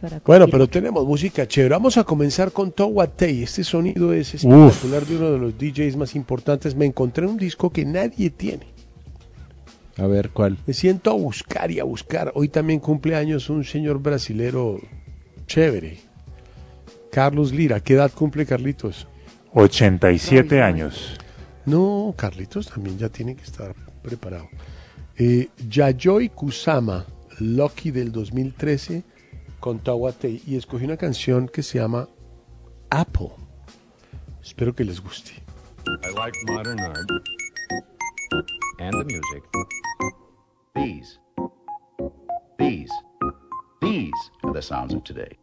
para Bueno, continuar. pero tenemos música chévere. Vamos a comenzar con Towatei. Este sonido es espectacular de uno de los DJs más importantes. Me encontré un disco que nadie tiene. A ver, ¿cuál? Me siento a buscar y a buscar. Hoy también cumple años un señor brasilero chévere. Carlos Lira. ¿Qué edad cumple Carlitos? 87 años. No, Carlitos también ya tiene que estar preparado. Yayoi Kusama, Lucky del 2013, con Tawatei. Y escogí una canción que se llama Apple. Espero que les guste. I like modern art and the music. These are the sounds of today.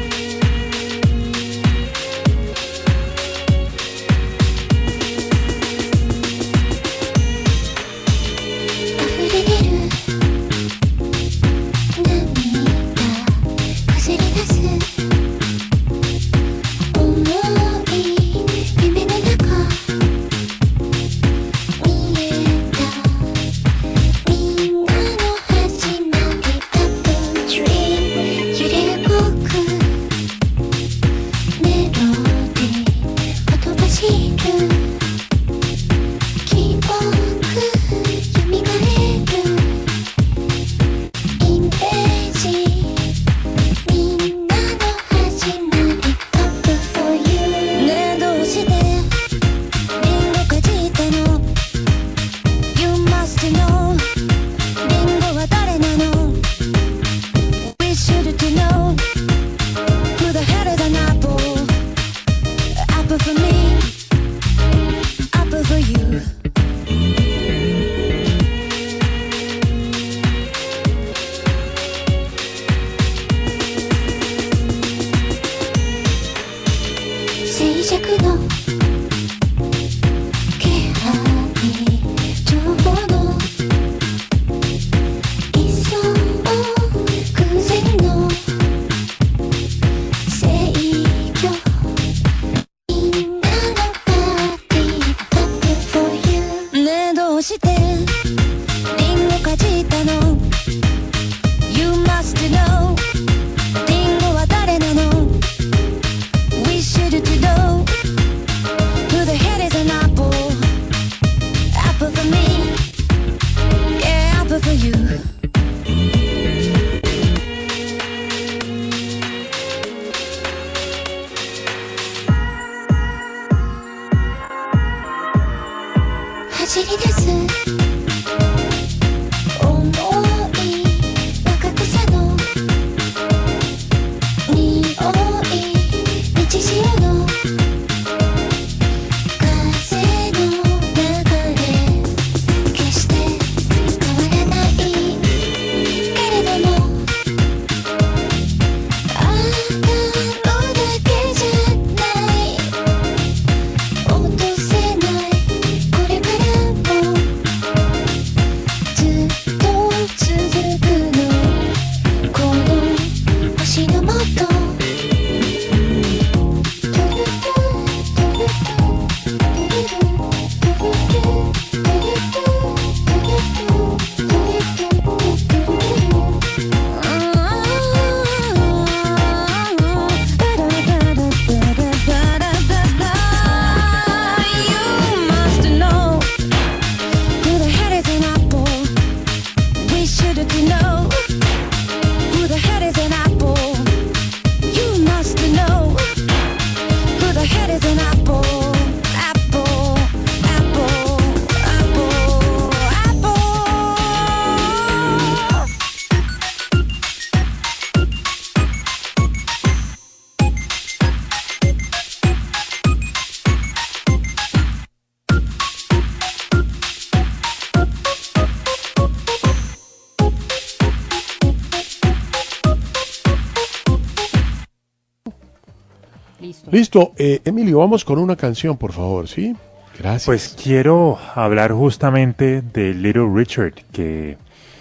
Listo, Emilio, vamos con una canción, por favor, ¿sí? Gracias. Pues quiero hablar justamente de Little Richard, que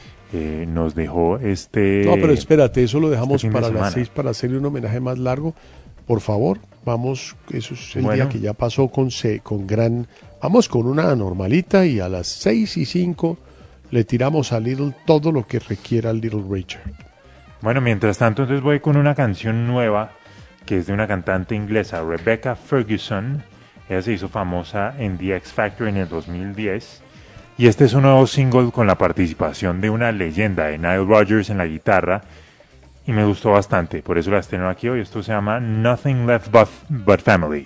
nos dejó No, pero espérate, eso lo dejamos fin de para las semana. 6 para hacerle un homenaje más largo. Por favor, vamos, eso es el Bueno. día que ya pasó con gran... Vamos con una normalita y a las 6:05 le tiramos a Little todo lo que requiera Little Richard. Bueno, mientras tanto, entonces voy con una canción nueva que es de una cantante inglesa, Rebecca Ferguson. Ella se hizo famosa en The X Factor en el 2010. Y este es un nuevo single con la participación de una leyenda de Nile Rodgers en la guitarra. Y me gustó bastante, por eso la estreno aquí hoy. Esto se llama Nothing Left But Family.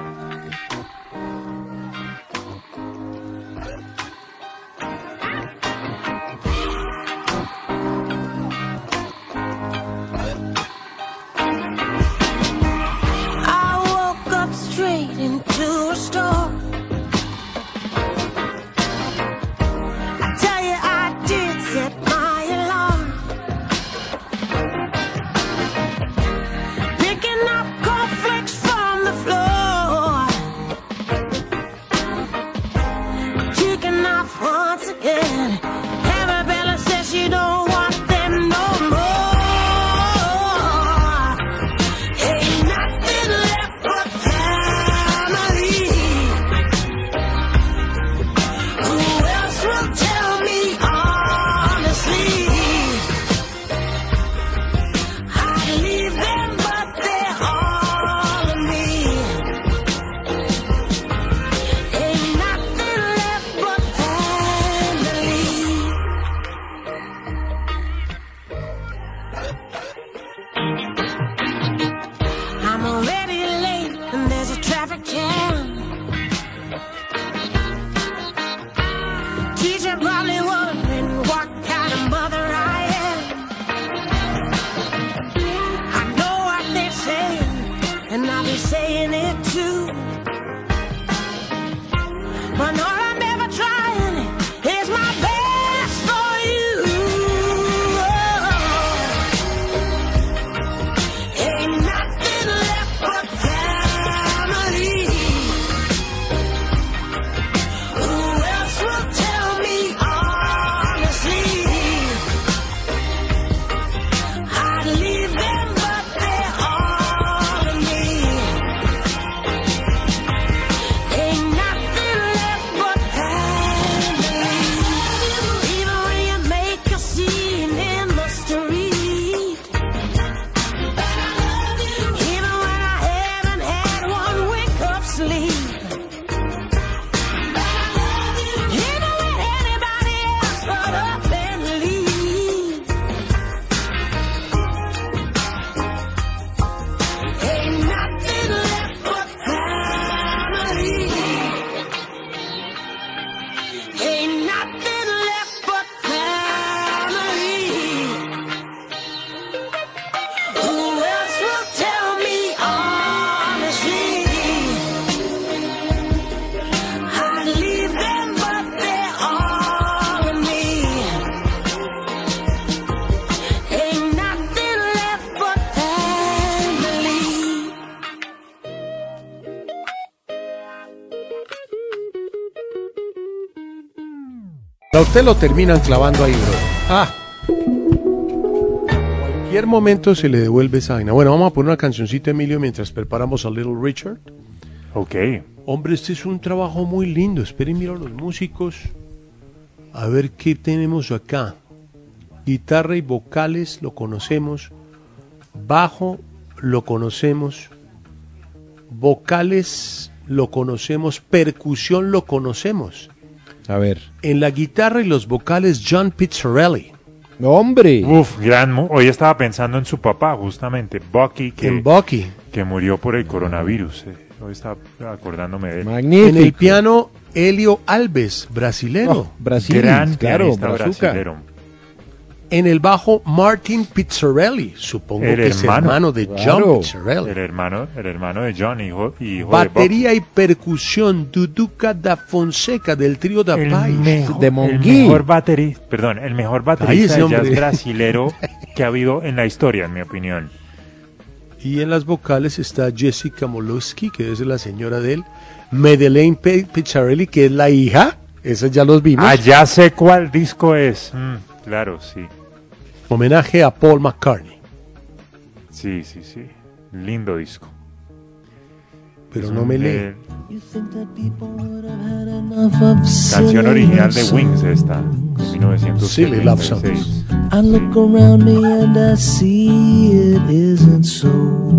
A usted lo terminan clavando ahí, bro. Cualquier momento se le devuelve esa vaina. Bueno, vamos a poner una cancioncita, Emilio, mientras preparamos a Little Richard. Ok. Hombre, este es un trabajo muy lindo. Esperen, mira a los músicos. A ver qué tenemos acá. Guitarra y vocales lo conocemos. Bajo lo conocemos. Vocales lo conocemos. Percusión lo conocemos. A ver. En la guitarra y los vocales, John Pizzarelli. ¡Hombre! Uf, hoy estaba pensando en su papá, justamente, Bucky, que murió por el coronavirus. Hoy estaba acordándome de él. Magnífico. En el piano, Helio Alves, brasilero. Oh, Brasil, gran claro, brasilero. En el bajo, Martin Pizzarelli, supongo que es hermano de John Pizzarelli. El hermano de John, hijo Batería y percusión, Duduca da Fonseca del trío da Paz. De Monguí. El mejor baterista de jazz brasilero que ha habido en la historia, en mi opinión. Y en las vocales está Jessica Molowski, que es la señora de él. Madeleine Pizzarelli, que es la hija. Esos ya los vimos. Ah, ya sé cuál disco es. Claro, sí. Homenaje a Paul McCartney. Sí. Lindo disco. Pero no me lee. Canción original de Wings esta, de 1976. Silly Love Songs. I look around me and I see it isn't so.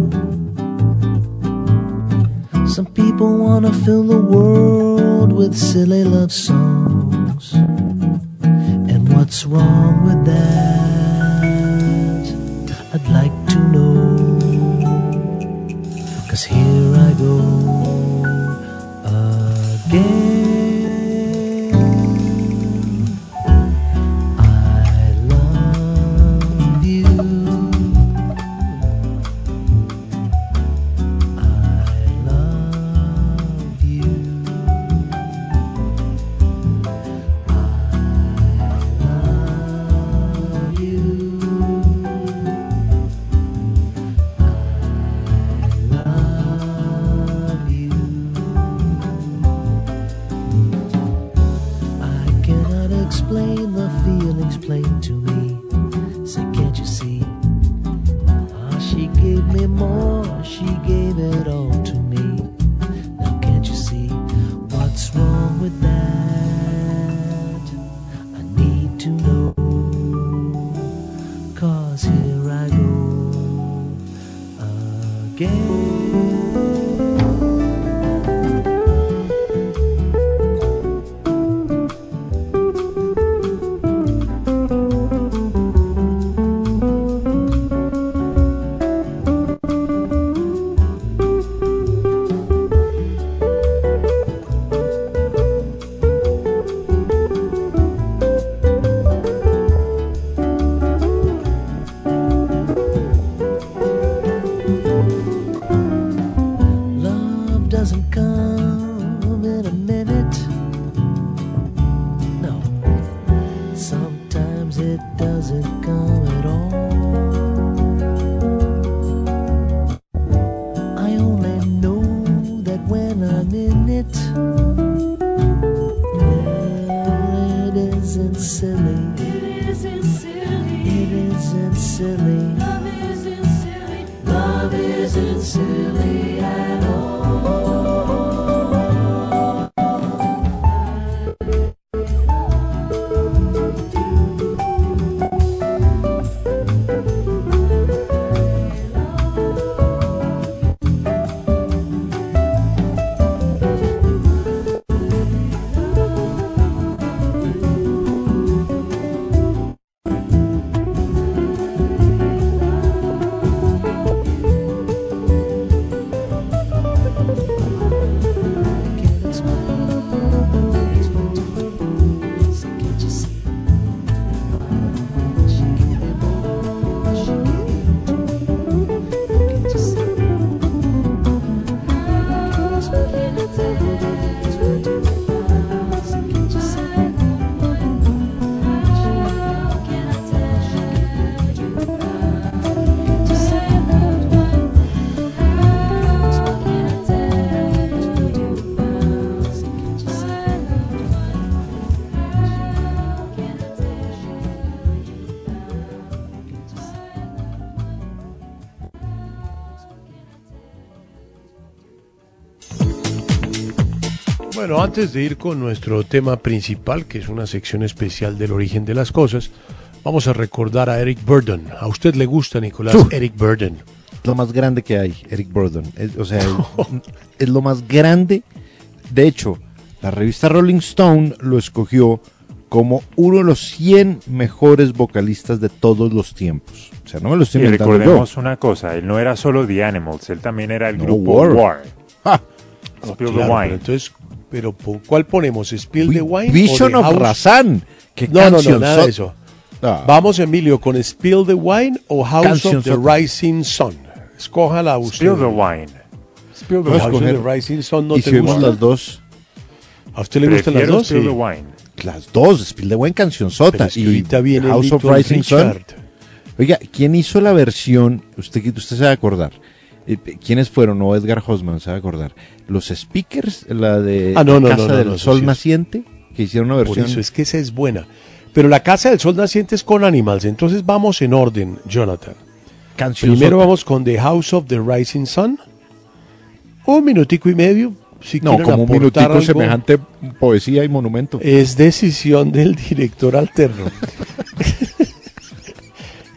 Some people wanna fill the world with silly love songs. And what's wrong with that? I'd like to know. 'Cause here I go again. Bueno, antes de ir con nuestro tema principal, que es una sección especial del origen de las cosas, vamos a recordar a Eric Burdon. ¿A usted le gusta, Nicolás, Eric Burdon? Lo más grande que hay, Eric Burdon. Es lo más grande. De hecho, la revista Rolling Stone lo escogió como uno de los 100 mejores vocalistas de todos los tiempos. O sea, no me lo estoy inventando yo. Y recordemos una cosa, él no era solo The Animals, él también era el grupo War. Spill the Wine. Entonces, pero ¿cuál ponemos? ¿Spill the Wine? Vision of Razan. No, nada de eso. Vamos, Emilio, con Spill the Wine o House of the Rising Sun. Escójala usted. Spill the Wine. Spill the Wine. House of the Rising Sun no te gusta. Las dos. ¿A usted le gustan las dos? Spill the Wine. Las dos, Spill the Wine, cancionzota. Y ahorita viene House of Rising Sun. Oiga, ¿quién hizo la versión? Usted se va a acordar. ¿Quiénes fueron? No, Edgar Hosman, se va a acordar. Los Speakers, la de Casa del Sol Naciente, que hicieron una versión. Por eso es que esa es buena. Pero la Casa del Sol Naciente es con Animals, entonces vamos en orden, Jonathan. Primero vamos con The House of the Rising Sun. Un minutico y medio. Si no, como un minutico algo, semejante poesía y monumento. Es decisión del director alterno.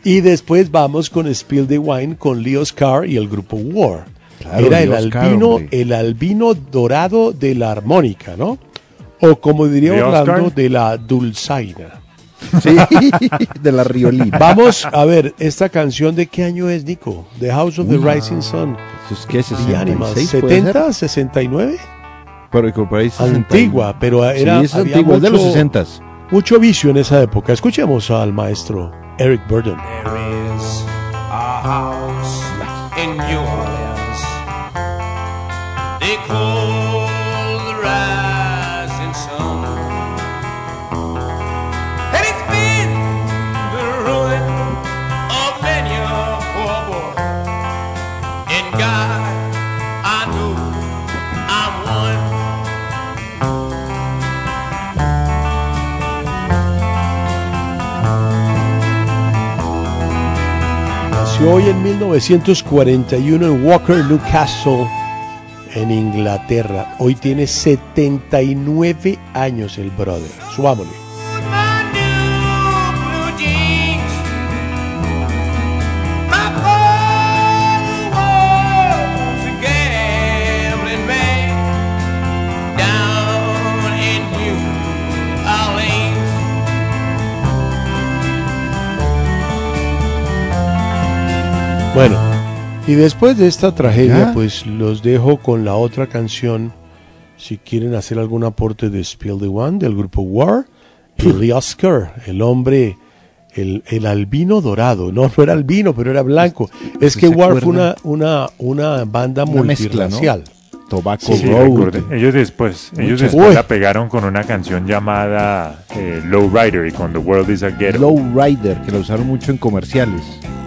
Y después vamos con Spill the Wine con Leo Scar y el grupo War. Claro, Era Leo Scar, hombre. el albino dorado de la armónica, ¿no? O como diría Leo Orlando, Scar. de la dulzaina. Sí, de la Riolina. Vamos a ver, ¿esta canción de qué año es, Nico? The House of the Rising Sun. ¿Eso es qué? The Animals. 66, ¿puede ser? ¿70? ¿69? Pero por ahí 60. Antigua, pero era, Sí, es había antigua, es de los mucho- 60. Mucho vicio en esa época. Escuchemos al maestro Eric Burdon. There is a house in New Orleans they call the Rising Sun, and it's been the ruin of many a poor boy. And God, I know I'm one. Nació hoy en 1941 en Walker, Newcastle, en Inglaterra. Hoy tiene 79 años el brother. Subámosle. My new blue jeans, my father was a gambling man down in New Orleans. Bueno, y después de esta tragedia, ¿Ya? pues los dejo con la otra canción. Si quieren hacer algún aporte de Spill the One del grupo War y Lee Oscar, el hombre, el albino dorado. No era albino, pero era blanco. Es que ¿Se War fue acuerda? una banda Una mezcla, ¿no? multirracial. Tobacco Sí, Road. recuerde. Ellos después Uy. la pegaron con una canción llamada Low Rider y con The World is a Ghetto. Low Rider, que la usaron mucho en comerciales.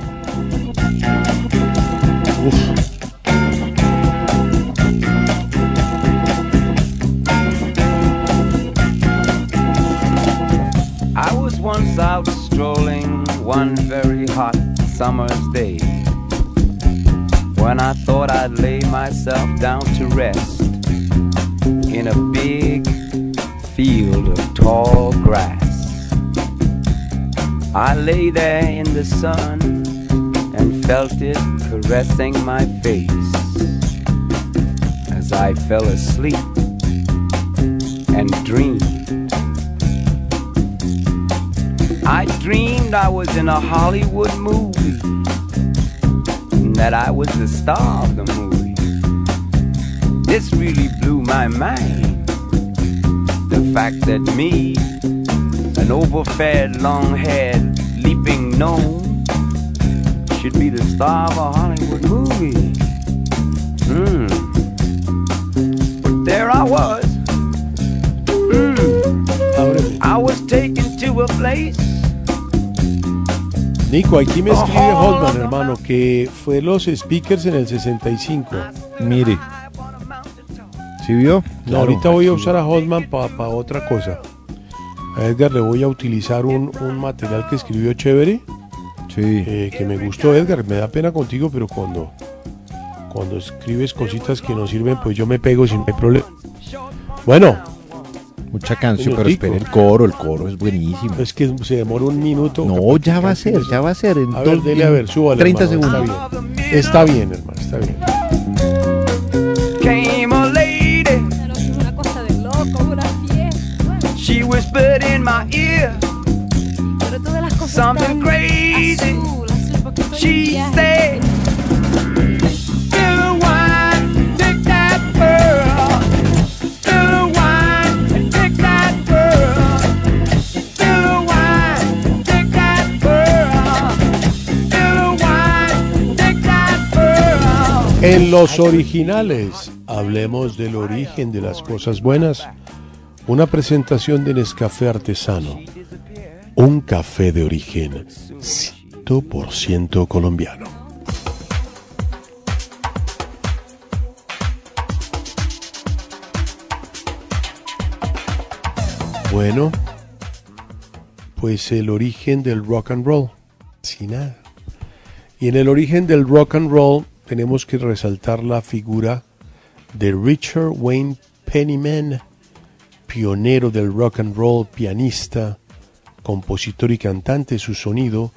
I was once out strolling one very hot summer's day when I thought I'd lay myself down to rest in a big field of tall grass. I lay there in the sun and felt it caressing my face as I fell asleep and dreamed. I dreamed I was in a Hollywood movie and that I was the star of the movie. This really blew my mind. The fact that me, an overfed, long-haired, leaping gnome, should be the star of a Hollywood movie. But there I was. Ábreme. I was taken to a place. Nico, aquí me escribe Holman, hermano, que fue los speakers en el 65. Mire. ¿Sí vio? No, Claro, ahorita voy a aquí. usar a Holman para otra cosa. A Edgar le voy a utilizar un material que escribió chévere, Sí. que me gustó. Edgar, me da pena contigo, pero cuando escribes cositas que no sirven, pues yo me pego sin problema. Bueno, Mucha canción, pero Minutico. espera el coro es buenísimo. es que se demora un minuto. No, ya va a ser, ya va a ser. En A ver, dele a ver, súbale. 30 hermano, segundos. Está bien, hermano, está bien. Came a lady, Pero es una cosa de loco, una fiesta. Bueno, she whispered in my ear. pero todas las cosas Something están crazy. azul, porque estoy en She viaje. said, "Still wine, take that pearl. Still wine, and take that pearl. Still wine, take that pearl. Still wine, take that pearl." En los originales, hablemos del origen de las cosas buenas. Una presentación de Nescafé Artesano. Un café de origen 100% colombiano. Bueno, pues el origen del rock and roll. Sin nada. Y en el origen del rock and roll tenemos que resaltar la figura de Richard Wayne Penniman, pionero del rock and roll, pianista, compositor y cantante. Su sonido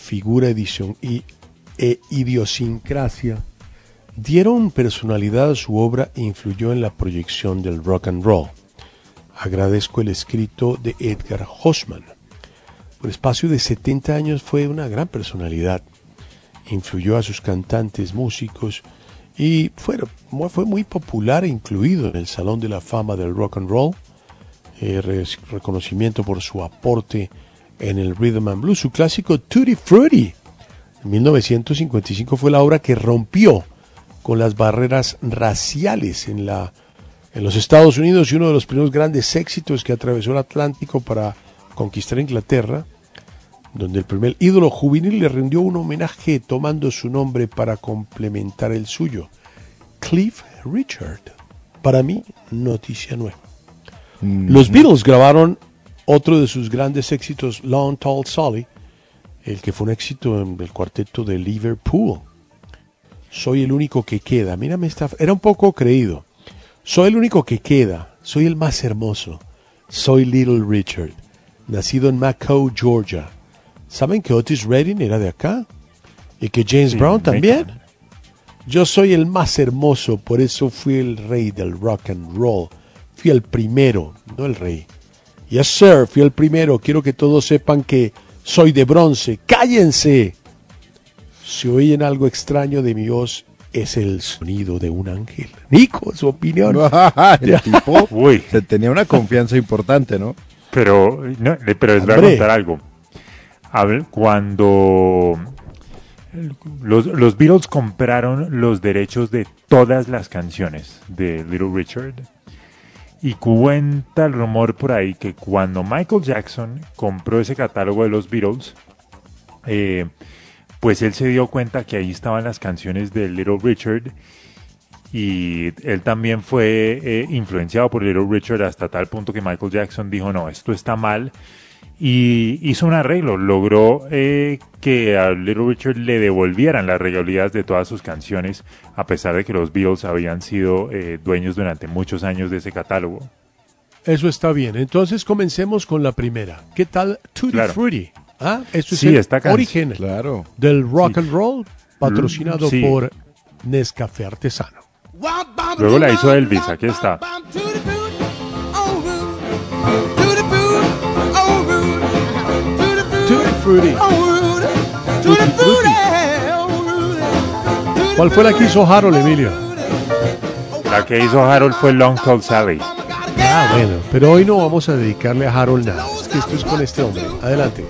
figura e idiosincrasia, dieron personalidad a su obra e influyó en la proyección del rock and roll. Agradezco el escrito de Edgar Hoffman. Por espacio de 70 años fue una gran personalidad. Influyó a sus cantantes, músicos y fue muy popular e incluido en el Salón de la Fama del Rock and Roll. Reconocimiento por su aporte en el Rhythm and Blues. Su clásico Tutti Frutti en 1955 fue la obra que rompió con las barreras raciales en los Estados Unidos y uno de los primeros grandes éxitos que atravesó el Atlántico para conquistar Inglaterra, donde el primer ídolo juvenil le rindió un homenaje tomando su nombre para complementar el suyo, Cliff Richard. Para mí, noticia nueva. Los Beatles grabaron otro de sus grandes éxitos, Long Tall Sally, el que fue un éxito en el cuarteto de Liverpool. Soy el único que queda. Mírame era un poco creído. Soy el único que queda. Soy el más hermoso. Soy Little Richard, nacido en McCall, Georgia. ¿Saben que Otis Redding era de acá? ¿Y que James Brown también? Yo soy el más hermoso, por eso fui el rey del rock and roll. Fui el primero, no el rey. Yes, sir, fui el primero. Quiero que todos sepan que soy de bronce. ¡Cállense! Si oyen algo extraño de mi voz, es el sonido de un ángel. Nico, su opinión. El tipo se tenía una confianza importante, ¿no? Pero les voy a contar algo. Cuando los Beatles compraron los derechos de todas las canciones de Little Richard, y cuenta el rumor por ahí que cuando Michael Jackson compró ese catálogo de los Beatles, pues él se dio cuenta que ahí estaban las canciones de Little Richard, y él también fue influenciado por Little Richard hasta tal punto que Michael Jackson dijo, no, esto está mal, y hizo un arreglo, logró que a Little Richard le devolvieran las regalías de todas sus canciones, a pesar de que los Beatles habían sido dueños durante muchos años de ese catálogo. Eso está bien. Entonces comencemos con la primera. ¿Qué tal Tutti Frutti? ¿Ah? Esto es sí, el origen del rock and roll, patrocinado por Nescafé Artesano. Luego la hizo Elvis, aquí está. Tutti Frutti. Tutti Frutti. ¿Cuál fue la que hizo Harold, Emilio? La que hizo Harold fue Long Tall Sally. Ah, bueno, pero hoy no vamos a dedicarle a Harold nada. Es que esto es con este hombre. Adelante.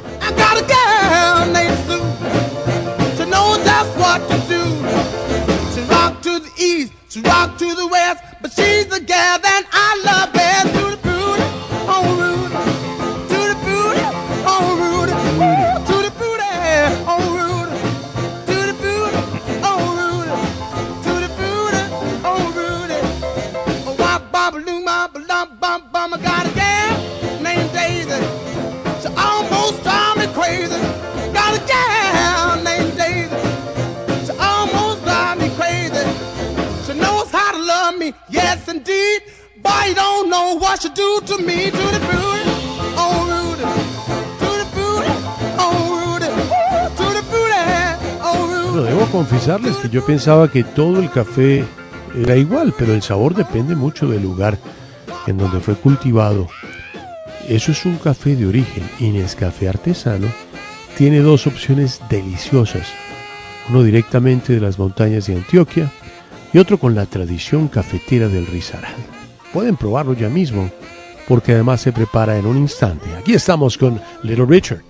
Yes, indeed. Boy, you don't know what you do to me, to the booty, oh Rudy, to the booty, oh Rudy, to the booty, oh Rudy. Bueno, debo confesarles que yo pensaba que todo el café era igual, pero el sabor depende mucho del lugar en donde fue cultivado. Eso es un café de origen, y Nescafé Artesano tiene dos opciones deliciosas. Uno directamente de las montañas de Antioquia y otro con la tradición cafetera del Risaralda. Pueden probarlo ya mismo, porque además se prepara en un instante. Aquí estamos con Little Richard.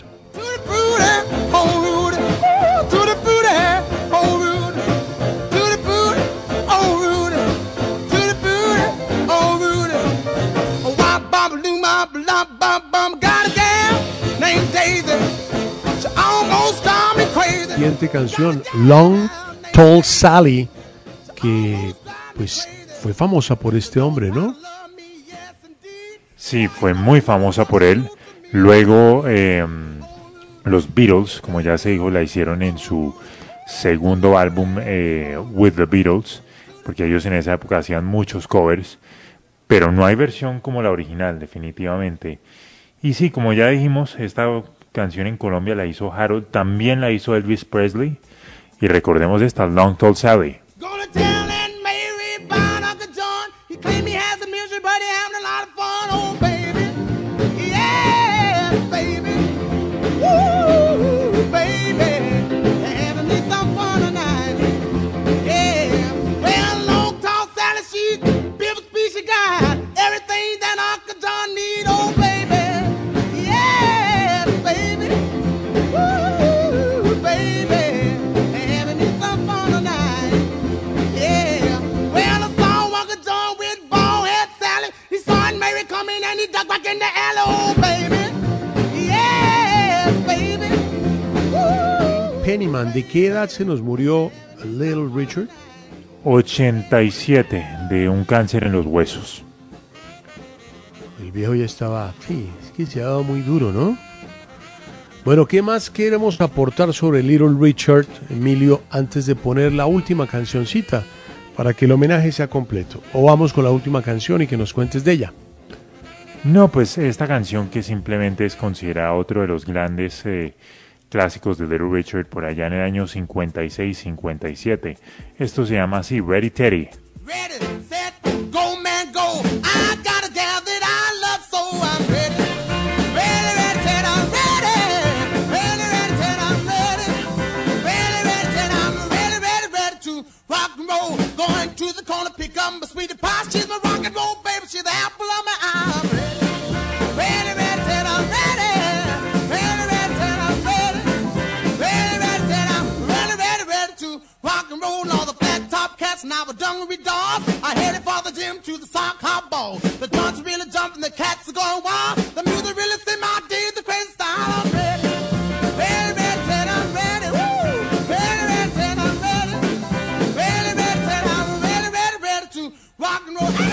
Siguiente canción, Long Tall Sally, que pues fue famosa por este hombre, ¿no? Sí, fue muy famosa por él. Luego los Beatles, como ya se dijo, la hicieron en su segundo álbum With the Beatles, porque ellos en esa época hacían muchos covers, pero no hay versión como la original, definitivamente. Y sí, como ya dijimos, esta canción en Colombia la hizo Harold, también la hizo Elvis Presley. Y recordemos esta, Long Tall Sally. Gonna tell Aunt Mary about Uncle John. He claimed he has the misery, but he having a lot of fun. Oh, baby. Yes, baby. Woo, baby. Having me some fun tonight. Yeah. Well, Long Tall Sally, she's beautiful species guy. Everything that Uncle John need. Oh, baby. Yes, baby. Woo, baby. Having me some fun tonight. Yeah. Well, I saw Uncle John with bald head Sally. He saw Aunt Mary coming and he ducked back in the alley. Oh, baby. Yes, baby. Woo. Pennyman, ¿de qué edad se nos murió Little Richard? 87, de un cáncer en los huesos. El viejo ya estaba, sí, es que se ha dado muy duro, ¿no? Bueno, ¿qué más queremos aportar sobre Little Richard, Emilio, antes de poner la última cancioncita para que el homenaje sea completo? ¿O vamos con la última canción y que nos cuentes de ella? No, pues esta canción que simplemente es considerada otro de los grandes clásicos de Little Richard por allá en el año 56-57. Esto se llama así, Ready Teddy. Ready, set, go, man, go. I got a gal that I love, so I'm ready. Ready, ready, Ted, I'm ready. Ready, ready, Ted, I'm ready. Ready, ready, Ted, I'm ready, ready, ready to rock and roll. Going to the corner, pick up my sweetie pie. She's my rock and roll baby, she's the apple of my eye. I'm ready. Ready, ready, Ted, I'm ready. Ready, ready, Ted, I'm ready. Ready, ready, Ted, I'm ready, ready, ready to rock and roll. All the flat top cats and our dungaree dogs are headed for the gym to the sock hop ball. The joints are really jumping, the cats are going wild. The music really set my day, the crazy style. I'm ready. Ready, ready, Ted, I'm ready. Woo! Ready, ready, Ted, I'm ready. Ready, ready, Ted, I'm ready, ready, ready to rock and roll.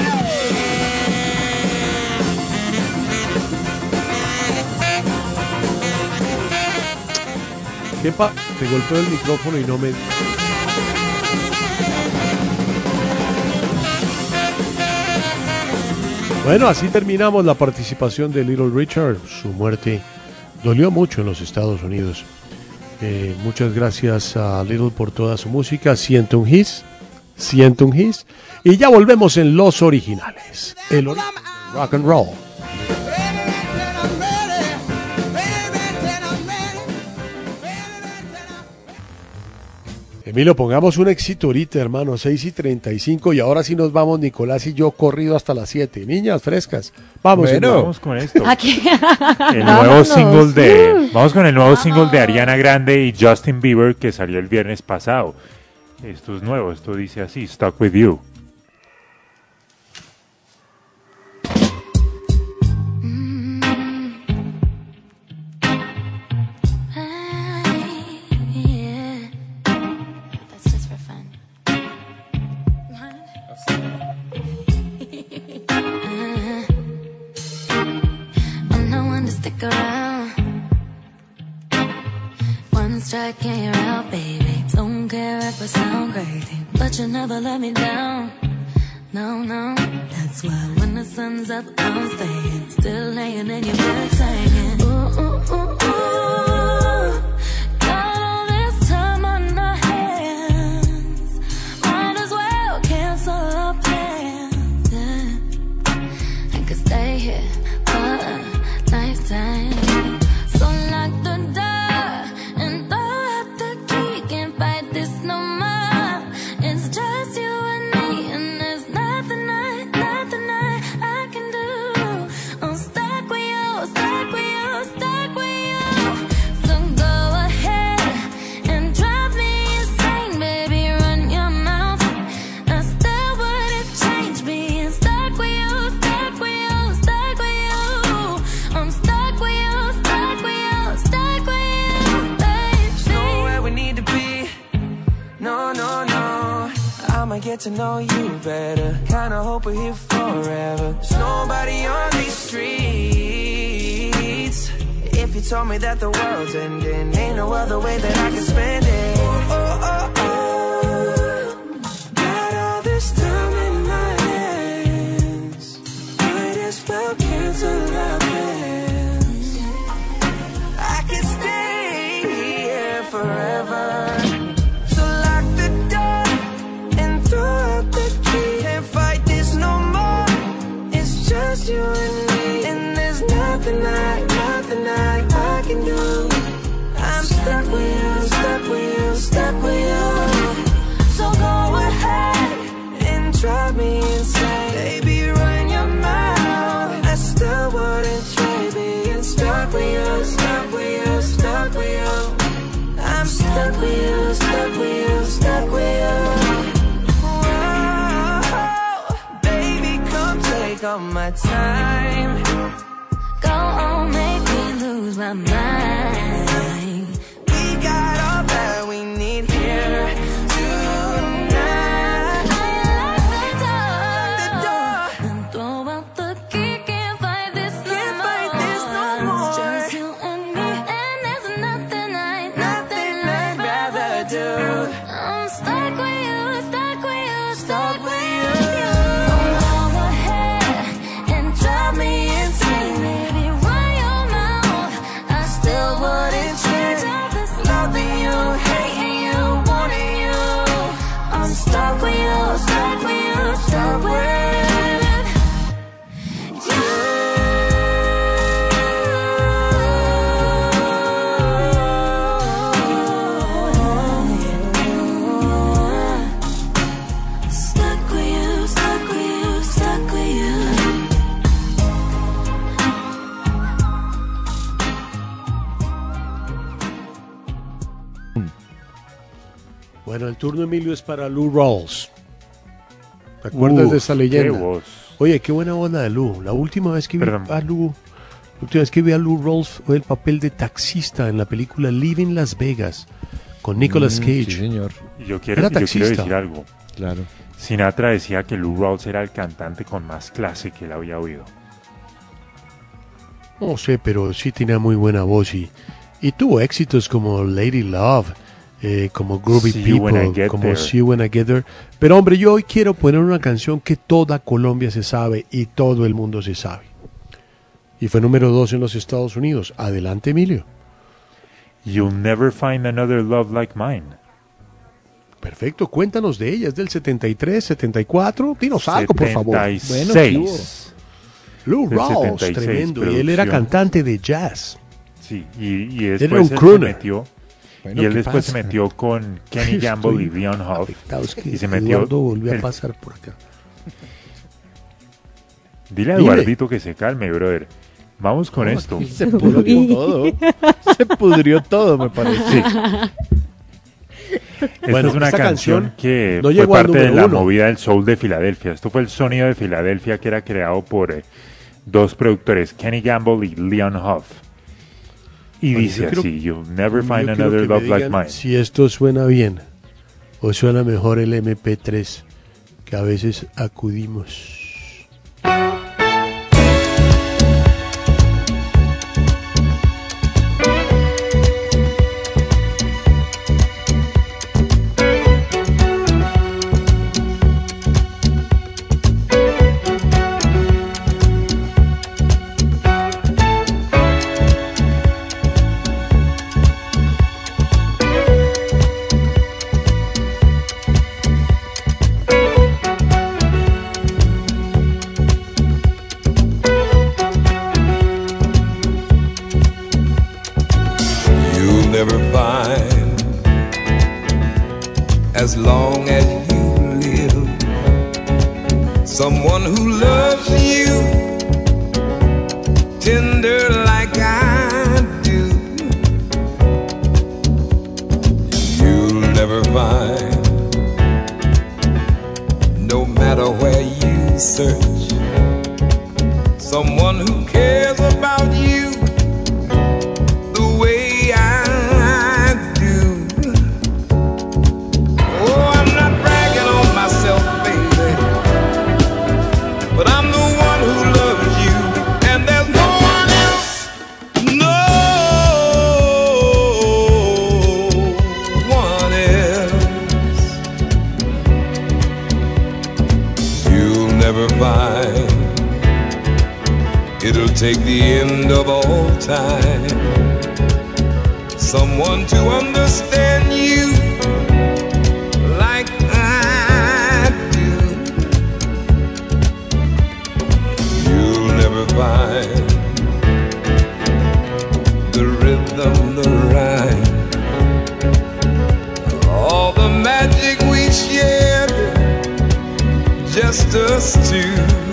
¿Qué te golpeó el micrófono y no me... Bueno, así terminamos la participación de Little Richard. Su muerte dolió mucho en los Estados Unidos. Muchas gracias a Little por toda su música. Siento un his. Y ya volvemos en los originales. El rock and roll. Emilio, pongamos un éxito ahorita, hermano, 6:35 y ahora sí nos vamos, Nicolás y yo, corrido hasta las 7. Niñas frescas, vamos. Bueno, vamos con esto. Aquí. El nuevo single de... Vamos con el nuevo single de Ariana Grande y Justin Bieber que salió el viernes pasado. Esto es nuevo, esto dice así, Stuck With You. Strike and you're out, baby. Don't care if I sound crazy, but you never let me down. No, no. That's why when the sun's up, I'm staying. Still laying in your bed singing. Ooh, ooh, ooh, ooh. Got all this time on our hands. Might as well cancel our plans. Yeah. I could stay here for a lifetime. So lock the door. Get to know you better. Kinda hope we're here forever. There's nobody on these streets. If you told me that the world's ending, ain't no other way that I can spend it. Oh, oh, oh, oh. Got all this time in my hands. Might as well cancel our plans. I can my time. Go on, make me lose my mind. We got all that we need here tonight. I lock the door and throw out the key. Can't fight this no more. It's just you and me, and there's nothing I'd rather do. I'm stuck with you, stuck with you, stuck with you. So go ahead and drive me insane, baby. Run your mouth, I still wouldn't change. Loving you, hating you, wanting you. I'm stuck with you, stuck with you, stuck with you. Stuck with you, stuck with you, stuck with you. Bueno, el turno, Emilio, es para Lou Rawls. ¿Te acuerdas de esa leyenda? Qué voz. Oye, qué buena voz la de Lou. La última vez que vi Perdón. a Lou, la última vez que vi a Lou Rawls fue el papel de taxista en la película Leaving Las Vegas con Nicolas Cage. Sí, señor. Yo quiero Era taxista. decir algo. Claro. Sinatra decía que Lou Rawls era el cantante con más clase que él había oído. No sé, pero sí tenía muy buena voz y tuvo éxitos como Lady Love, como Groovy See You When I People, Get como There. See You When I Get There. Pero hombre, yo hoy quiero poner una canción que toda Colombia se sabe y todo el mundo se sabe. Y fue número 2 en los Estados Unidos. Adelante, Emilio. You'll never find another love like mine. Perfecto, cuéntanos de ella. ¿Es del 73, 74? Dinos algo, por favor. 76. Lou Del Rawls, 76, tremendo. Y él era producción. cantante de jazz. Sí, y Era después un él se crooner. metió. Bueno, Y él ¿qué después pasa? se metió con Kenny Gamble y Estoy Leon Huff. afectado, es que Y se metió. Eduardo volvió a pasar por acá. Dile a Dile. Eduardito que se calme, brother. Vamos con esto. Aquí se pudrió todo. Se pudrió todo, me parece. Sí. Esta Bueno, es una esta canción canción que no fue llegó al parte de número la 1. movida del soul de Filadelfia. Esto fue el sonido de Filadelfia que era creado por dos productores, Kenny Gamble y Leon Huff. Y Oye, dice yo quiero- así, You'll never Yo find quiero another que me love like digan mine. si esto suena bien o suena mejor el MP3 que a veces acudimos. You'll never find, as long as you live, someone who loves you tender like I do. You'll never find, no matter where you search, someone who cares about you the way I do. Oh, I'm not bragging on myself, baby, but I'm the one who loves you, and there's no one else, no one else. You'll never find, it'll take the end of all time, someone to understand you like I do. You'll never find the rhythm, the rhyme, all the magic we shared, just us two.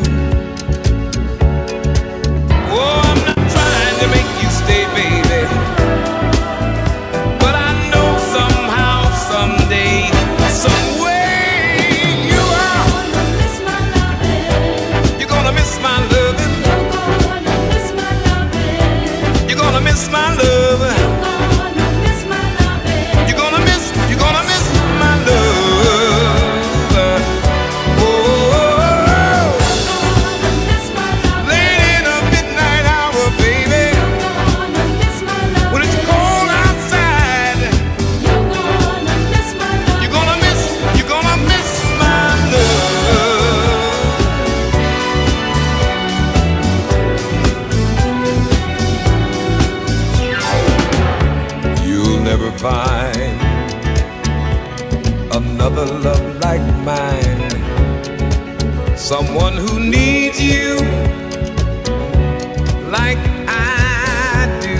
Oh, I'm not trying to make you stay, baby, but I know somehow, someday, some way you're gonna miss my love. love like mine, someone who needs you like I do.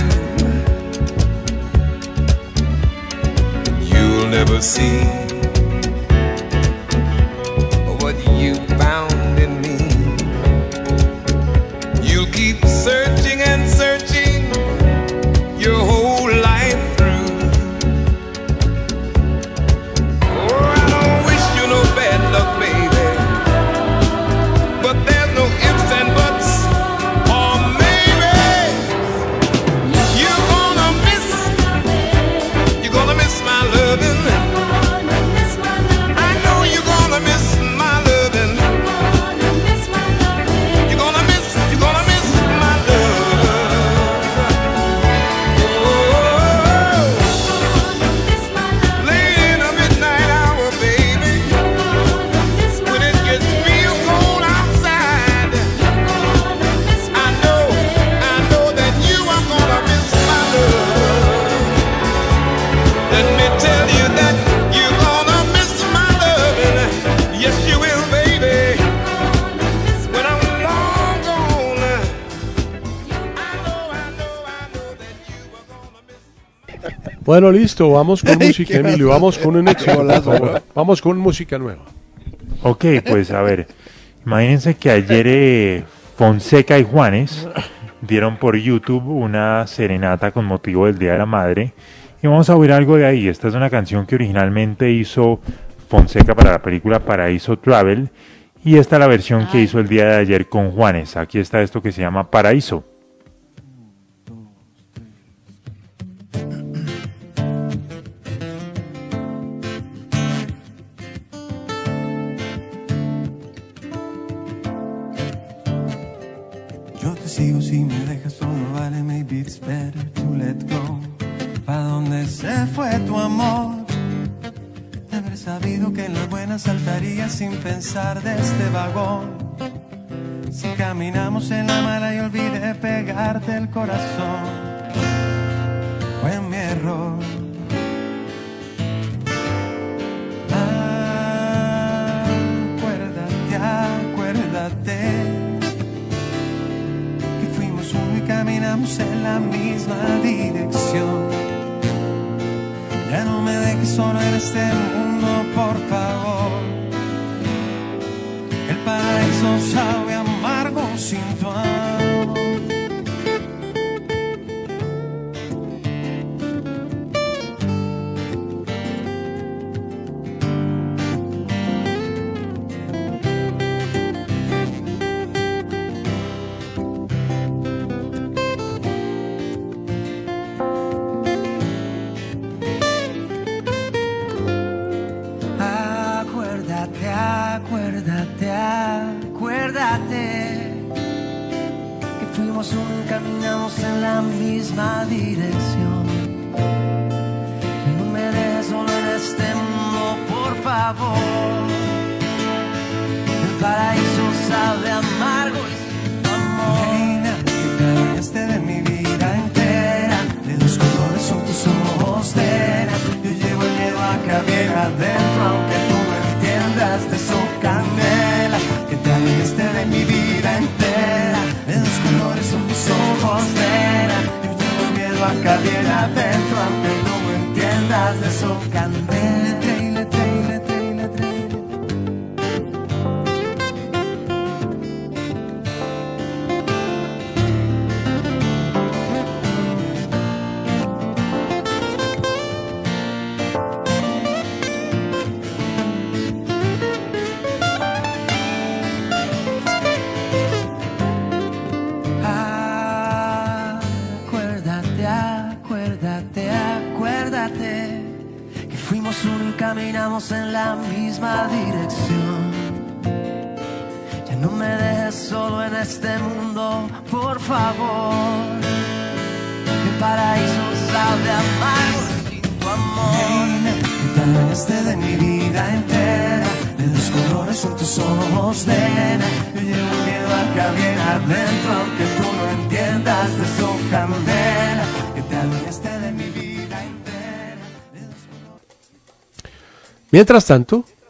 You'll never see what you found in me. You'll keep searching and searching your whole life through. Oh, I don't wish you no bad luck, baby, but there's no ifs and buts, or maybe you're gonna miss my loving. I know you're gonna miss my loving. You're gonna miss my love. Oh, late in the midnight hour, baby, when it gets real cold outside, I know that you are gonna miss my love. Let me tell you that you're gonna miss my loving. Yes, you will, baby. When I'm long gone, I know that you are gonna miss. Bueno, listo, vamos con música, Qué Emilio, vamos con un éxito. golazo, por favor. ¿no? Vamos con música nueva. Ok, pues a ver, imagínense que ayer Fonseca y Juanes dieron por YouTube una serenata con motivo del Día de la Madre y vamos a oír algo de ahí. Esta es una canción que originalmente hizo Fonseca para la película Paraíso Travel y esta es la versión que hizo el día de ayer con Juanes. Aquí está esto que se llama Paraíso. Yo te sigo si me dejas solo, vale, maybe it's better to let go. ¿Pa' dónde se fue tu amor? De haber sabido que en la buena saltaría sin pensar de este vagón. Si caminamos en la mala y olvidé pegarte el corazón, fue mi error. Acuérdate que fuimos uno y caminamos en la misma dirección. Ya no me dejes solo en este mundo, por favor. El paraíso sabe amargo sin tu amor. Acuérdate que fuimos uno y caminamos en la misma dirección. Que no me dejes solo en este mundo, por favor. El paraíso sabe amargo y sin tu amor. Reina, que te adueñaste de mi vida entera. De los colores son tus ojos, nena. Yo llevo el miedo acá bien adentro, aunque tú no entiendas de su candela. Que te adueñaste de mi vida entera. De los colores son tus ojos, nena. Yo llevo el miedo acá bien adentro, aunque tú no entiendas de su candela. Acuérdate que fuimos uno y caminamos en la misma dirección. Ya no me dejes solo en este mundo, por favor. El paraíso sabe amargo sin tu amor. Que te adueñaste de mi vida entera. De los colores son tus ojos, nena. Yo llevo el miedo acá bien adentro, aunque tú no entiendas de su candela. Que te adueñaste de mi vida entera. Mientras tanto,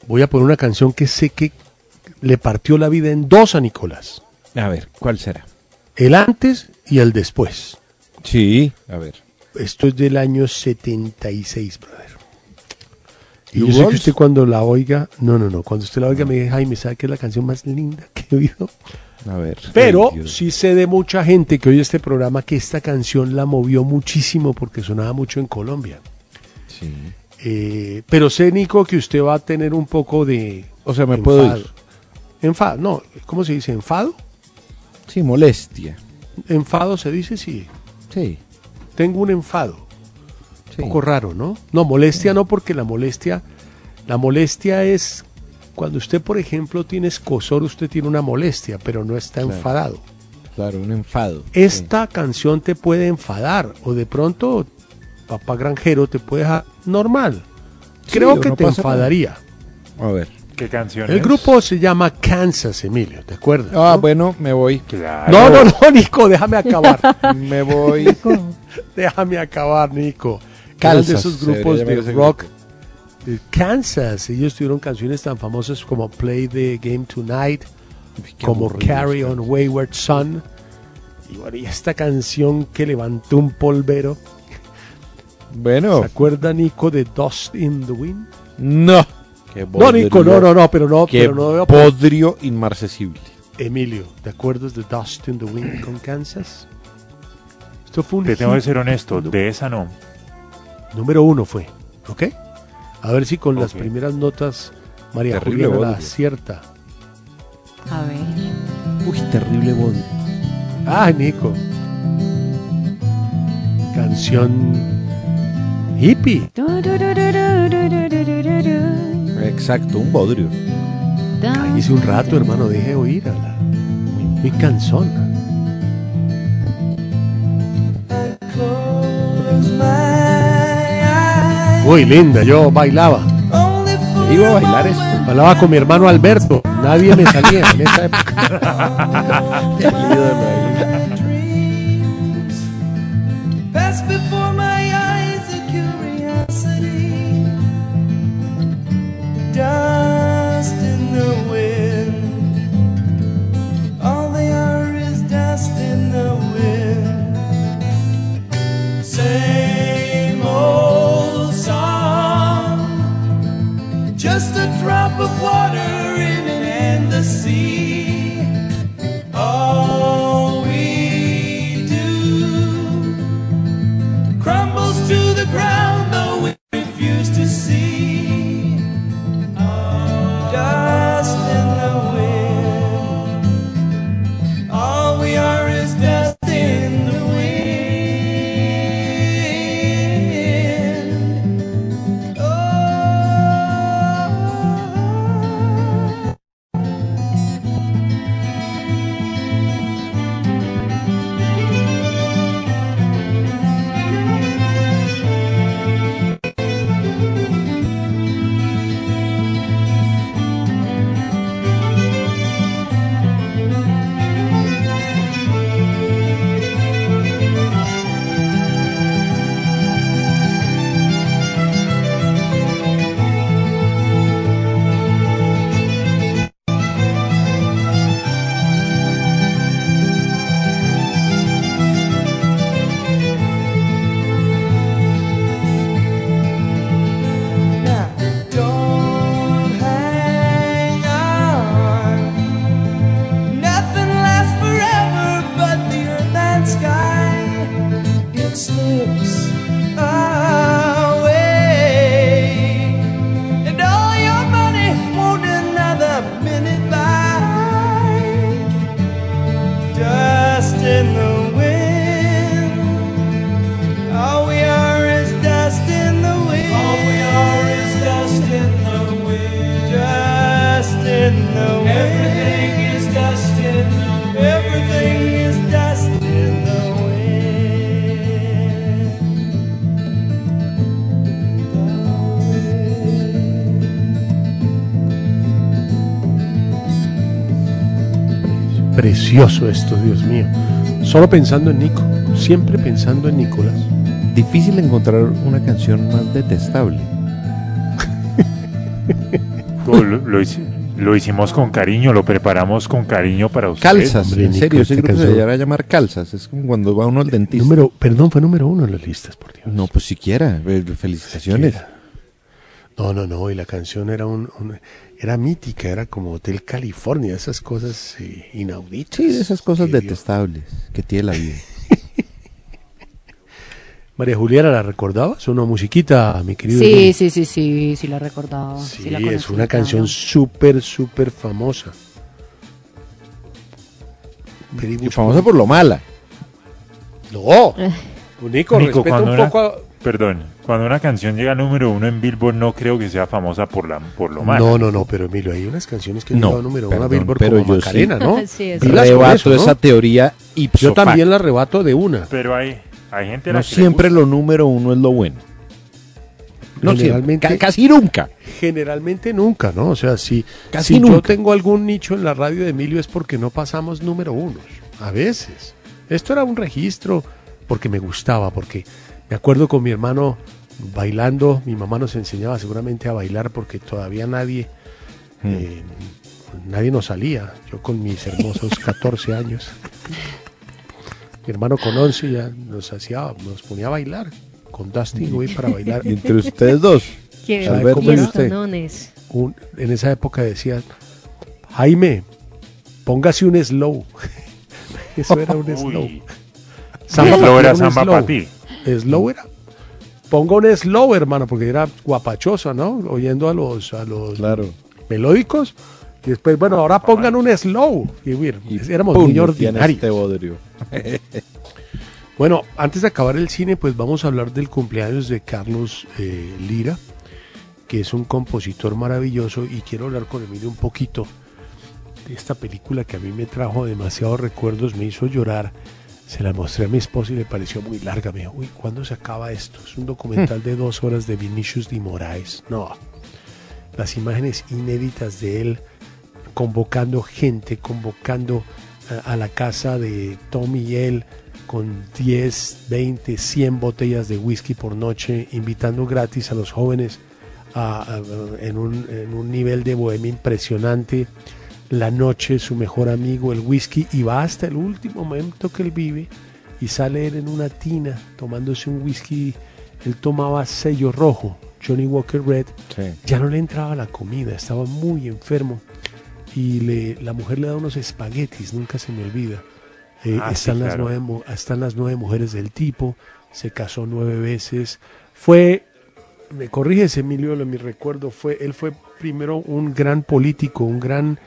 voy a poner una canción que sé que le partió la vida en dos a Nicolás. A ver, ¿cuál será? El antes y el después. Sí, a ver. Esto es del año 76, brother. Y ¿You yo sé que Rolls? usted cuando la oiga, no, cuando usted la oiga me dice, Jaime, ¿sabe qué es la canción más linda que he oído? A ver. Pero Ay, Dios. sí sé de mucha gente que oye este programa que esta canción la movió muchísimo porque sonaba mucho en Colombia. Sí. Pero sé, Nico, que usted va a tener un poco de... O sea, me puedo enfado. ir. Enfado, no, ¿cómo se dice? ¿Enfado? Sí, molestia. ¿Enfado se dice? Sí. Sí. Tengo un enfado. Sí. Un poco raro, ¿no? No, molestia no, porque la molestia es cuando usted, por ejemplo, tiene escozor, usted tiene una molestia, pero no está Claro. enfadado. Claro, un enfado. Esta canción te puede enfadar, o de pronto, papá granjero, te puede dejar normal. Sí, Creo o que no te pasa enfadaría. A ver. ¿Qué canción El es? grupo se llama Kansas, Emilio, ¿te acuerdas? Ah, no? bueno, me voy. Claro. No, Nico, déjame acabar. Me voy. Déjame acabar, Nico. Kansas, Eran de esos se grupos debería de llamar ese rock. De Kansas, ellos tuvieron canciones tan famosas como Play the Game Tonight, como aburridos, Carry on Wayward Son. Y bueno, y esta canción que levantó un polvero. Bueno. ¿Se acuerda, Nico, de Dust in the Wind? No. Qué No, Nico, no, pero no. Qué Pero no veo podrio inmarcesible. Emilio, ¿te acuerdas de Dust in the Wind con Kansas? Esto fue un Te tengo que hit. ser honesto, de esa no. Número 1 fue, ¿ok? A ver si con las Ok. primeras notas María Terrible Juliana la bodrio. acierta. A ver. Uy, terrible bodrio. Ay, Nico. Canción hippie. Exacto, un bodrio. Cállese un rato, hermano, deje oír a la. Muy cansona. Muy linda, yo bailaba. Iba a bailar esto. Bailaba con mi hermano Alberto. Nadie me salía en esa época. El ídolo ahí. Pass before my eyes a curiosity. Dust in the wind. All they are is dust in the wind. Same old song. Just a drop of water in an endless sea. All we do crumbles to the ground, though we refuse to see. Dust in the wind. All we are is dust in the wind. Now, don't hang on. Nothing lasts forever but the earth and sky. It slips away, and all your money won't another minute buy. Dust in the wind. All we are is dust in the wind. All we are is dust in the wind. Dust in the wind. Everything is dust in the wind. Everything is dust in the Precioso esto, Dios mío. Solo pensando en Nico. Siempre pensando en Nicolás. Difícil encontrar una canción más detestable. Nico, lo hicimos con cariño, lo preparamos con cariño para ustedes. Calzas, hombre, en Nico, serio, esta ese grupo se canción. debería llamar Calzas. Es como cuando va uno al dentista. Fue número 1 en las listas, por Dios. No, pues siquiera. Felicitaciones. No, y la canción era era mítica, era como Hotel California, esas cosas inauditas. Sí, de esas cosas que detestables que tiene la vida. María Juliana, ¿la recordabas? Una musiquita, mi querido. Sí, sí la recordaba. Sí, Sí, la es conocí, una canción claro. súper famosa. Y famosa por lo mala. No, Nico, respeta cuando un poco a... Perdón, cuando una canción llega a número 1 en Billboard no creo que sea famosa por lo malo. No, pero Emilio, hay unas canciones que han No, llegado número 1 a perdón, Billboard pero como yo Macarena, sí. ¿no? Sí, es Pilas con Rebato eso, ¿no? esa teoría ipso Yo también facto. la arrebato de una. Pero hay gente a la No que le siempre gusta. lo número 1 es lo bueno. No Generalmente- siempre, casi nunca. Generalmente nunca, ¿no? O sea, si Casi yo nunca. tengo algún nicho en la radio de Emilio es porque no pasamos número 1. A veces. Esto era un registro porque me gustaba, porque me acuerdo con mi hermano bailando, mi mamá nos enseñaba seguramente a bailar porque todavía nadie nos salía. Yo con mis hermosos 14 años. Mi hermano con 11 ya nos ponía a bailar con Dustin Hoy para bailar. Y entre ustedes dos. ¿Quién? Alberto y usted. Piezonones. En esa época decían, Jaime, póngase un slow. Eso era un slow. Uy, Samba slow pa' era ti, un samba slow. para ti. Slow era. Ponga un slow, hermano, porque era guapachoso, ¿no? Oyendo a los Claro. melódicos. Y después, bueno, ahora pongan un slow. Y bueno, éramos ¡pum! niños Tiene ordinarios. este bodrio. Bueno, antes de acabar el cine, pues vamos a hablar del cumpleaños de Carlos Lira, que es un compositor maravilloso, y quiero hablar con Emilio un poquito de esta película que a mí me trajo demasiados recuerdos, me hizo llorar. Se la mostré a mi esposa y le pareció muy larga. Me dijo, uy, ¿cuándo se acaba esto? Es un documental de 2 horas de Vinicius de Moraes. No, las imágenes inéditas de él convocando gente, convocando a la casa de Tom y él con 10, 20, 100 botellas de whisky por noche, invitando gratis a los jóvenes en un nivel de bohemia impresionante. La noche, su mejor amigo, el whisky, y va hasta el último momento que él vive y sale él en una tina tomándose un whisky. Él tomaba sello rojo, Johnny Walker Red. Sí. Ya no le entraba la comida, estaba muy enfermo y la mujer le da unos espaguetis, nunca se me olvida. Están las 9 mujeres del tipo, se casó 9 veces. Me corriges, Emilio, mi recuerdo, él fue primero un gran político, un gran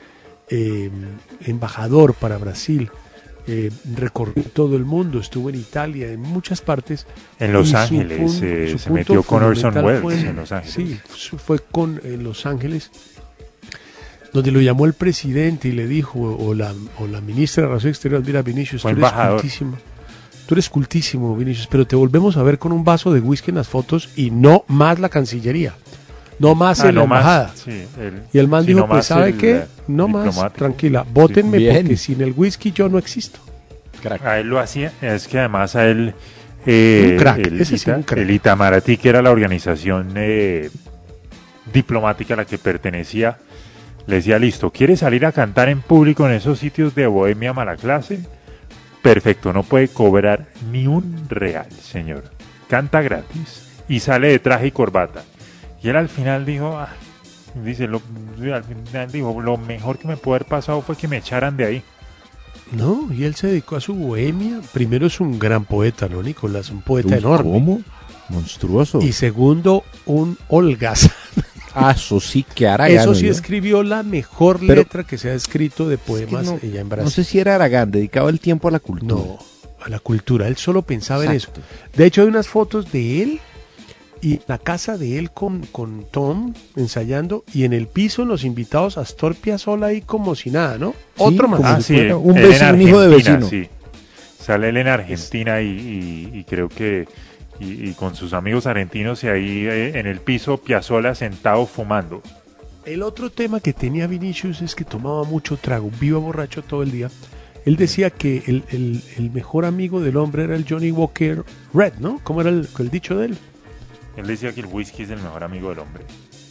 embajador para Brasil. Recorrió todo el mundo, estuvo en Italia, en muchas partes. En Los Y su Ángeles, su se punto metió con Orson fundamental Welles fue- en Los Ángeles. Sí, fue en Los Ángeles, donde lo llamó el presidente y le dijo, o la ministra de Relaciones Exteriores, mira, Vinicius, tú Fue eres embajador. cultísimo. Tú eres cultísimo, Vinicius, pero te volvemos a ver con un vaso de whisky en las fotos y no más la Cancillería. No más en la no más, embajada. sí, Y el man sí, dijo, no pues más ¿sabe el, qué? No más, diplomático. tranquila, vótenme Bien. porque sin el whisky yo no existo. A él lo hacía, es que además a él Un crack, ese sí, un crack. el Itamaraty, que era la organización diplomática a la que pertenecía, le decía, listo, ¿quiere salir a cantar en público en esos sitios de bohemia mala clase? Perfecto, no puede cobrar ni un real, señor. Canta gratis y sale de traje y corbata. Y él al final dijo, al final dijo, lo mejor que me pudo haber pasado fue que me echaran de ahí. No, y él se dedicó a su bohemia. Primero es un gran poeta, ¿no, Nicolás? Un poeta Uy, enorme. ¿cómo? Monstruoso. Y segundo, un holgazán. Eso sí que Aragán. Eso sí ¿no? escribió la mejor Pero- letra que se ha escrito de poemas no, allá en Brasil. No sé si era Aragán, dedicaba el tiempo a la cultura. No, a la cultura. Él solo pensaba en eso. Exacto. De hecho, hay unas fotos de él y la casa de él con Tom ensayando, y en el piso los invitados Astor Piazzolla ahí como si nada, ¿no? Otro más. como si Sí, fuera un él en vecino, un hijo de Argentina, vecino. sí. Sale él en Argentina y creo que y con sus amigos argentinos y ahí en el piso Piazzolla sentado fumando. El otro tema que tenía Vinicius es que tomaba mucho trago, viva borracho todo el día. Él decía que el mejor amigo del hombre era el Johnny Walker Red, ¿no? ¿Cómo era el dicho de él? Él decía que el whisky es el mejor amigo del hombre.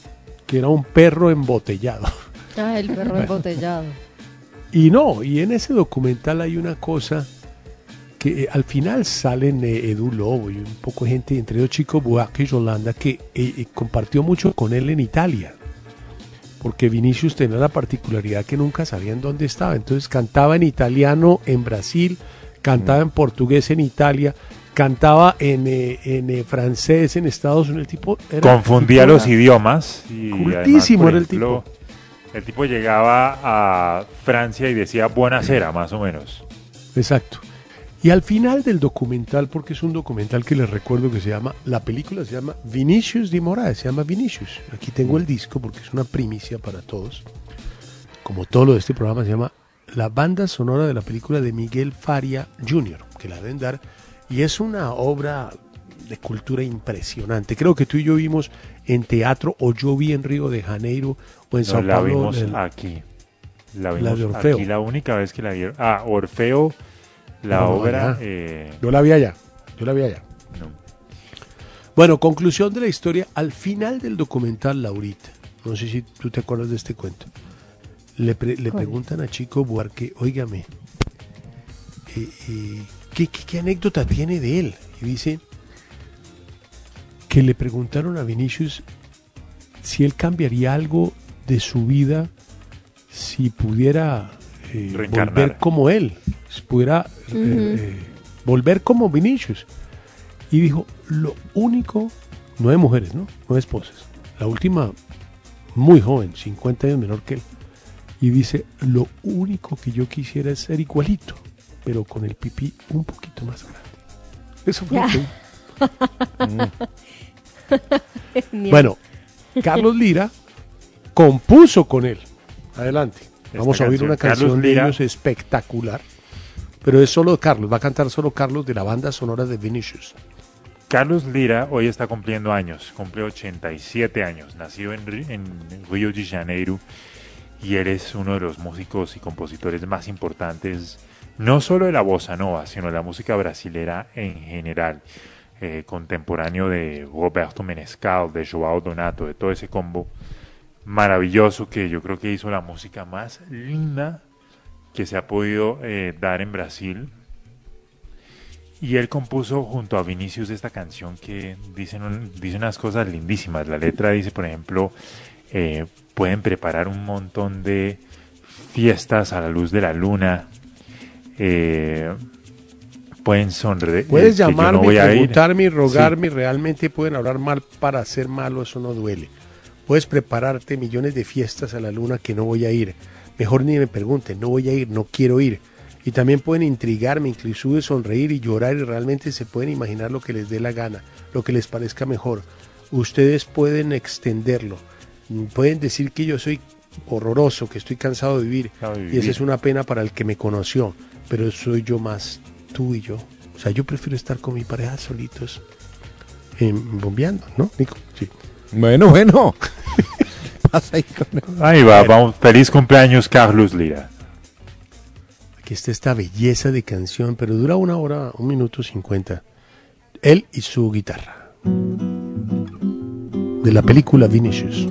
que era un perro embotellado. Ah, el perro embotellado. Y en ese documental hay una cosa que al final salen Edu Lobo y un poco de gente, entre ellos Chico Buarque y Yolanda, que compartió mucho con él en Italia, porque Vinicius tenía la particularidad que nunca sabían dónde estaba, entonces cantaba en italiano en Brasil, cantaba en portugués en Italia, cantaba en francés en Estados Unidos. El tipo era confundía los idiomas y cultísimo, además, era ejemplo, el tipo llegaba a Francia y decía buonasera, más o menos. Exacto. Y al final del documental, porque es un documental que les recuerdo que se llama, la película se llama Vinicius de Moraes, se llama Vinicius. Aquí tengo el disco porque es una primicia para todos. Como todo lo de este programa, se llama la banda sonora de la película de Miguel Faria Jr., que la deben dar, y es una obra de cultura impresionante. Creo que tú y yo vimos en teatro, o yo vi en Río de Janeiro, o en Sao la Paulo. vimos aquí. La la vimos de Orfeo. aquí la única vez que la vieron. Ah, Orfeo, la No, obra. allá. Yo la vi allá. No. Bueno, conclusión de la historia. Al final del documental, Laurita, no sé si tú te acuerdas de este cuento, le preguntan a Chico Buarque, óigame, ¿qué anécdota tiene de él? Y dice que le preguntaron a Vinicius si él cambiaría algo de su vida si pudiera volver como él, si pudiera volver como Vinicius. Y dijo, lo único, 9 mujeres, ¿no? 9 esposas. La última, muy joven, 50 años menor que él. Y dice, lo único que yo quisiera es ser igualito, pero con el pipí un poquito más grande. Eso fue lo que... Bueno, Carlos Lira compuso con él. Adelante. Vamos a oír una canción de ellos espectacular. Pero es solo Carlos, va a cantar solo Carlos de la banda sonora de Vinicius. Carlos Lira hoy está cumpliendo años, cumple 87 años, nacido en Río de Janeiro, y él es uno de los músicos y compositores más importantes, no solo de la bossa nova, sino de la música brasilera en general, contemporáneo de Roberto Menescal, de João Donato, de todo ese combo maravilloso que yo creo que hizo la música más linda que se ha podido dar en Brasil. Y él compuso junto a Vinicius esta canción que dice unas cosas lindísimas. La letra dice, por ejemplo, pueden preparar un montón de fiestas a la luz de la luna, pueden sonreír. Puedes llamarme, preguntarme y rogarme, sí. Realmente pueden hablar mal para hacer malo, eso no duele. Puedes prepararte millones de fiestas a la luna que no voy a ir. Mejor ni me pregunten, no voy a ir, no quiero ir. Y también pueden intrigarme, inclusive sonreír y llorar, y realmente se pueden imaginar lo que les dé la gana, lo que les parezca mejor. Ustedes pueden extenderlo. Pueden decir que yo soy horroroso, que estoy cansado de vivir. Y esa es una pena para el que me conoció. Pero soy yo más, tú y yo. O sea, yo prefiero estar con mi pareja solitos, bombeando, ¿no, Nico? Sí. Bueno. Pasa ahí con él. Ahí va, vamos. Feliz cumpleaños, Carlos Lira. Aquí está esta belleza de canción, pero dura 1 hora, 1 minuto 50. Él y su guitarra. De la película Vinicius.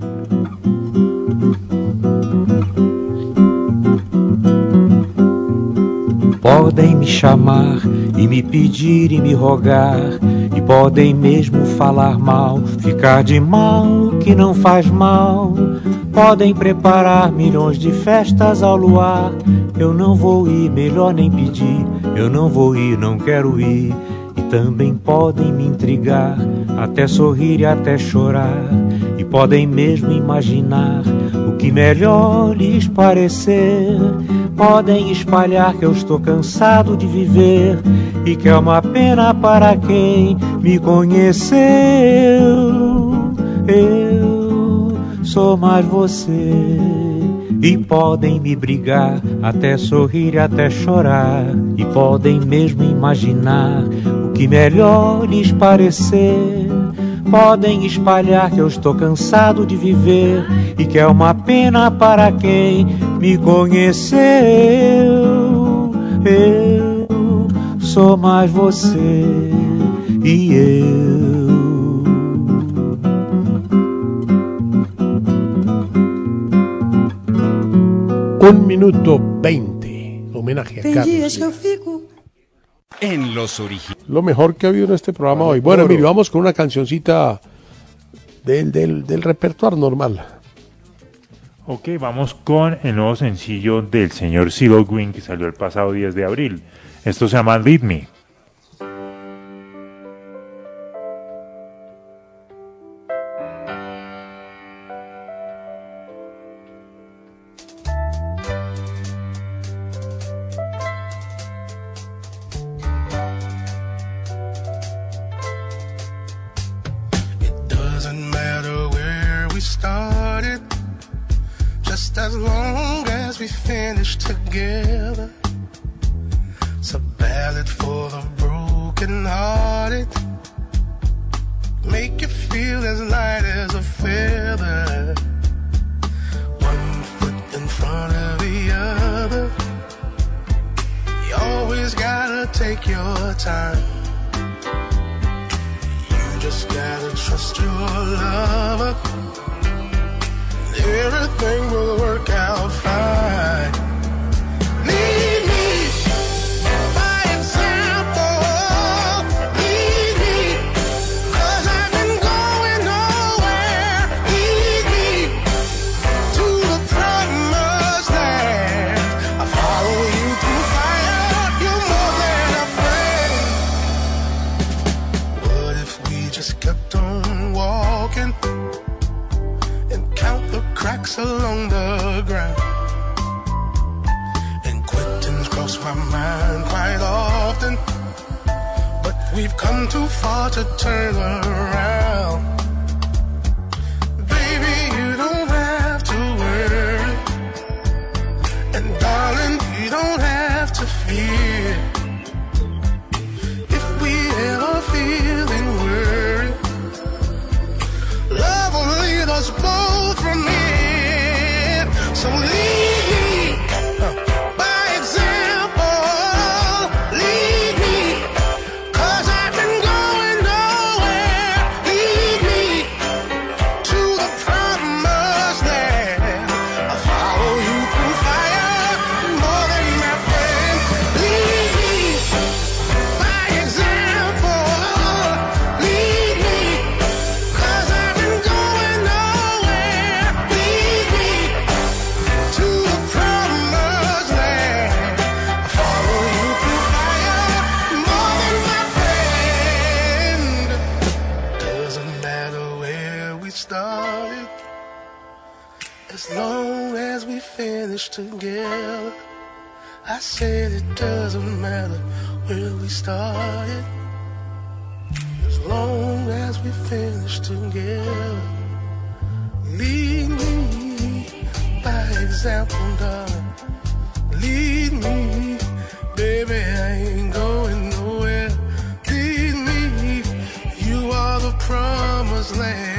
Podem me chamar e me pedir e me rogar, e podem mesmo falar mal, ficar de mal que não faz mal. Podem preparar milhões de festas ao luar, eu não vou ir, melhor nem pedir, eu não vou ir, não quero ir. E também podem me intrigar, até sorrir e até chorar, e podem mesmo imaginar o que melhor lhes parecer. Podem espalhar que eu estou cansado de viver e que é uma pena para quem me conheceu. Eu sou mais você. E podem me brigar, até sorrir e até chorar, e podem mesmo imaginar o que melhor lhes parecer. Podem espalhar que eu estou cansado de viver e que é uma pena para quem me conheceu. Eu sou mais você e eu. 1 minuto 20. Homenaje a Tem Carlos. dias que eu fico. En los originales. Lo mejor que ha habido en este programa hoy. Bueno, Emilio, vamos con una cancioncita del repertorio normal. Ok, vamos con el nuevo sencillo del señor CeeLo Green que salió el pasado 10 de abril. Esto se llama Lead Me. Doesn't matter where we started, just as long as we finish together. It's a ballad for the broken hearted, make you feel as light as a feather. One foot in front of the other, you always gotta take your time. Just gotta trust your lover, everything will work out fine. Lead me by example, lead me, 'cause I've been going nowhere. Lead me to the promised land. I follow you through fire, you're more than a friend. What if we just kept on walking and count the cracks along the ground? And Quentin's crossed my mind quite often, but we've come too far to turn around. Baby, you don't have to worry, and darling, you don't have to fear. If we ever feeling worried, love will lead us both from here. So lead me by example, lead me, 'cause I've been going nowhere. Lead me to the promised land. I follow you through fire, more than my friend. Lead me by example, lead me, 'cause I've been going nowhere. Lead me to the promised land. I follow you through fire, more than my friend. Doesn't matter where we started, as long as we finish together. I said it doesn't matter where we started, as long as we finish together. Lead me by example, darling. Lead me, baby, I ain't going nowhere. Lead me, you are the promised land.